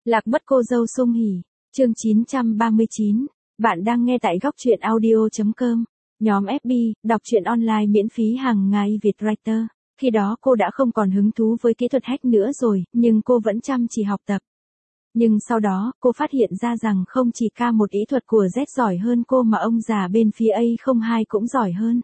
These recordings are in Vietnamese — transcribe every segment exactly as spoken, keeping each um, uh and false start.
Lạc mất cô dâu Sung Hỉ, chương chín trăm ba mươi chín. Bạn đang nghe tại góc truyện audio chấm com. Nhóm ép bê, đọc truyện online miễn phí hàng ngày Việt Writer. Khi đó cô đã không còn hứng thú với kỹ thuật hack nữa rồi, nhưng cô vẫn chăm chỉ học tập. Nhưng sau đó, cô phát hiện ra rằng không chỉ ca một ý thuật của Z giỏi hơn cô mà ông già bên phía A không hai cũng giỏi hơn.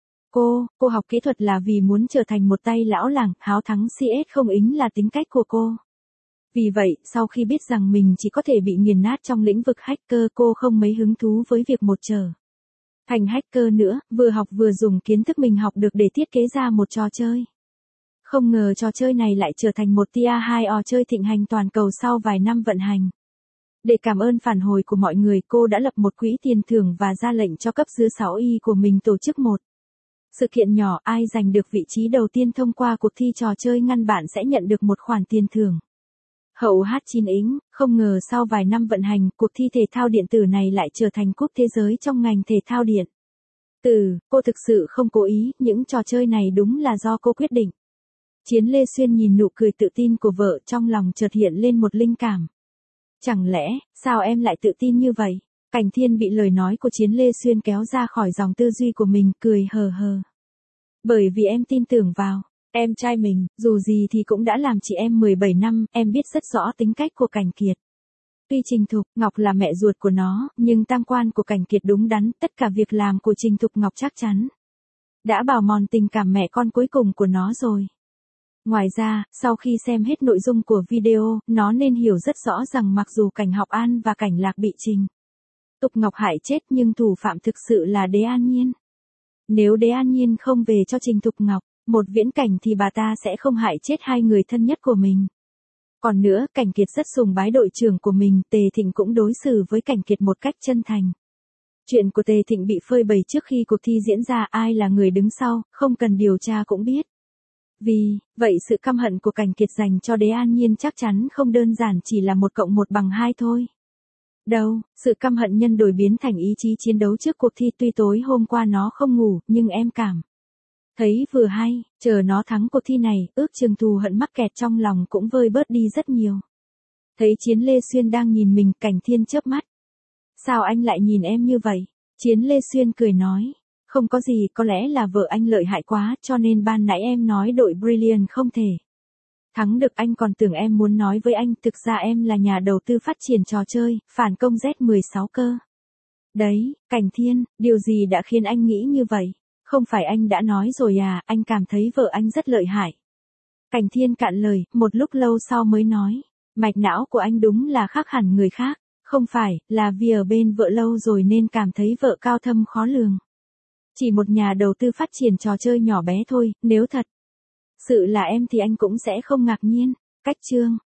Cô, cô học kỹ thuật là vì muốn trở thành một tay lão làng, háo thắng xê ét không ính là tính cách của cô. Vì vậy, sau khi biết rằng mình chỉ có thể bị nghiền nát trong lĩnh vực hacker, cô không mấy hứng thú với việc một trở thành hacker nữa, vừa học vừa dùng kiến thức mình học được để thiết kế ra một trò chơi. Không ngờ trò chơi này lại trở thành một tier hai o chơi thịnh hành toàn cầu sau vài năm vận hành. Để cảm ơn phản hồi của mọi người, cô đã lập một quỹ tiền thưởng và ra lệnh cho cấp dưới sáu y của mình tổ chức một sự kiện nhỏ, ai giành được vị trí đầu tiên thông qua cuộc thi trò chơi ngăn bạn sẽ nhận được một khoản tiền thưởng. Hậu hát chín ính, không ngờ sau vài năm vận hành, cuộc thi thể thao điện tử này lại trở thành cúp thế giới trong ngành thể thao điện tử. Cô thực sự không cố ý, những trò chơi này đúng là do cô quyết định. Chiến Lê Xuyên nhìn nụ cười tự tin của vợ, trong lòng chợt hiện lên một linh cảm. Chẳng lẽ, sao em lại tự tin như vậy? Cảnh Thiên bị lời nói của Chiến Lê Xuyên kéo ra khỏi dòng tư duy của mình, cười hờ hờ. Bởi vì em tin tưởng vào em trai mình, dù gì thì cũng đã làm chị em mười bảy năm, em biết rất rõ tính cách của Cảnh Kiệt. Tuy Trình Thục Ngọc là mẹ ruột của nó, nhưng tam quan của Cảnh Kiệt đúng đắn, tất cả việc làm của Trình Thục Ngọc chắc chắn đã bào mòn tình cảm mẹ con cuối cùng của nó rồi. Ngoài ra, sau khi xem hết nội dung của video, nó nên hiểu rất rõ rằng mặc dù Cảnh Học An và Cảnh Lạc bị Trình Thục Ngọc hại chết nhưng thủ phạm thực sự là Đế An Nhiên. Nếu Đế An Nhiên không về cho Trình Thục Ngọc một viễn cảnh thì bà ta sẽ không hại chết hai người thân nhất của mình. Còn nữa, Cảnh Kiệt rất sùng bái đội trưởng của mình, Tề Thịnh cũng đối xử với Cảnh Kiệt một cách chân thành. Chuyện của Tề Thịnh bị phơi bày trước khi cuộc thi diễn ra, ai là người đứng sau, không cần điều tra cũng biết. Vì vậy sự căm hận của Cảnh Kiệt dành cho Đế An Nhiên chắc chắn không đơn giản chỉ là một cộng một bằng hai thôi. Đâu, sự căm hận nhân đổi biến thành ý chí chiến đấu trước cuộc thi. Tuy tối hôm qua nó không ngủ, nhưng em cảm thấy vừa hay, chờ nó thắng cuộc thi này, ước chừng thù hận mắc kẹt trong lòng cũng vơi bớt đi rất nhiều. Thấy Chiến Lê Xuyên đang nhìn mình, Cảnh Thiên chớp mắt. Sao anh lại nhìn em như vậy? Chiến Lê Xuyên cười nói. Không có gì, có lẽ là vợ anh lợi hại quá, cho nên ban nãy em nói đội Brilliant không thể thắng được. Anh còn tưởng em muốn nói với anh, thực ra em là nhà đầu tư phát triển trò chơi, phản công Z mười sáu cơ. Đấy, Cảnh Thiên, điều gì đã khiến anh nghĩ như vậy? Không phải anh đã nói rồi à, anh cảm thấy vợ anh rất lợi hại. Cảnh Thiên cạn lời, một lúc lâu sau mới nói. Mạch não của anh đúng là khác hẳn người khác. Không phải, là vì ở bên vợ lâu rồi nên cảm thấy vợ cao thâm khó lường. Chỉ một nhà đầu tư phát triển trò chơi nhỏ bé thôi, nếu thật sự là em thì anh cũng sẽ không ngạc nhiên. Cách chương